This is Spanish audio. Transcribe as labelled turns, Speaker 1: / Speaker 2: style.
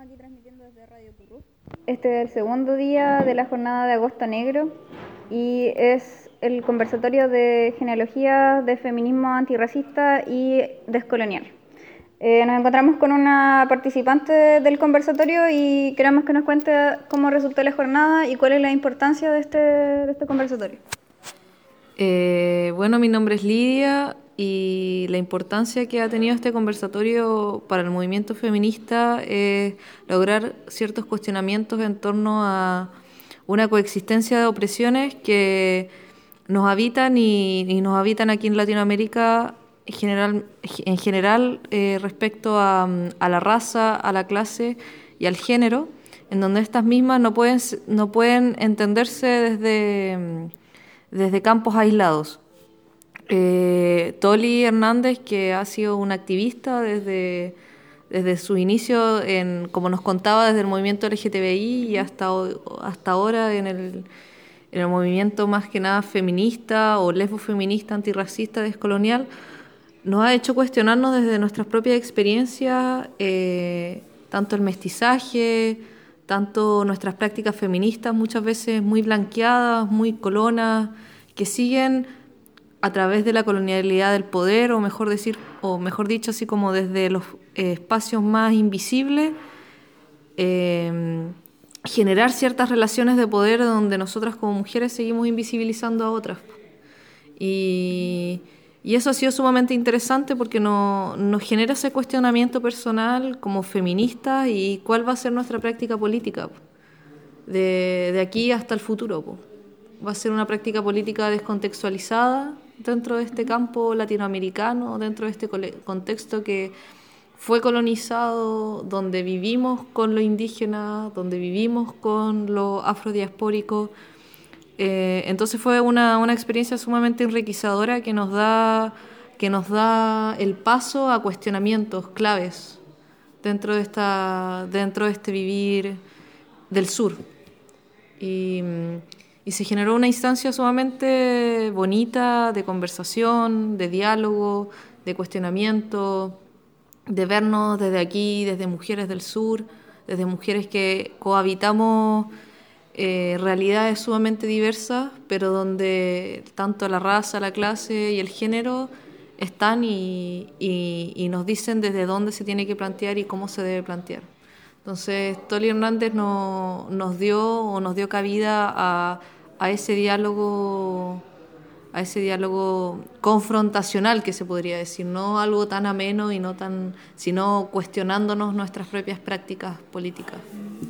Speaker 1: aquí transmitiendo desde Radio Currú. Este es el segundo día de la jornada de Agosto Negro y es el conversatorio de genealogía de feminismo antirracista y descolonial. Nos encontramos con una participante del conversatorio y queremos que nos cuente cómo resultó la jornada y cuál es la importancia de este conversatorio.
Speaker 2: Bueno, mi nombre es Lidia y la importancia que ha tenido este conversatorio para el movimiento feminista es lograr ciertos cuestionamientos en torno a una coexistencia de opresiones que nos habitan y nos habitan aquí en Latinoamérica en general respecto a la raza, a la clase y al género, en donde estas mismas no pueden entenderse desde campos aislados. Toli Hernández, que ha sido una activista desde su inicio, como nos contaba, desde el movimiento LGTBI y hasta ahora en el movimiento más que nada feminista o lesbofeminista, antirracista, descolonial, nos ha hecho cuestionarnos desde nuestras propias experiencias, tanto el mestizaje, tanto nuestras prácticas feministas, muchas veces muy blanqueadas, muy colonas, que siguen a través de la colonialidad del poder, o mejor dicho, así como desde los espacios más invisibles, generar ciertas relaciones de poder donde nosotras como mujeres seguimos invisibilizando a otras. Y eso ha sido sumamente interesante porque nos genera ese cuestionamiento personal como feministas y cuál va a ser nuestra práctica política de aquí hasta el futuro. Va a ser una práctica política descontextualizada dentro de este campo latinoamericano, dentro de este contexto que fue colonizado, donde vivimos con lo indígena, donde vivimos con lo afrodiaspórico. Entonces fue una experiencia sumamente enriquecedora que nos da el paso a cuestionamientos claves dentro de este vivir del sur. Y se generó una instancia sumamente bonita de conversación, de diálogo, de cuestionamiento, de vernos desde aquí, desde mujeres del sur, desde mujeres que cohabitamos realidades sumamente diversas, pero donde tanto la raza, la clase y el género están y nos dicen desde dónde se tiene que plantear y cómo se debe plantear. Entonces, Toli Hernández nos dio cabida a ese diálogo confrontacional, que se podría decir, no algo tan ameno y sino cuestionándonos nuestras propias prácticas políticas.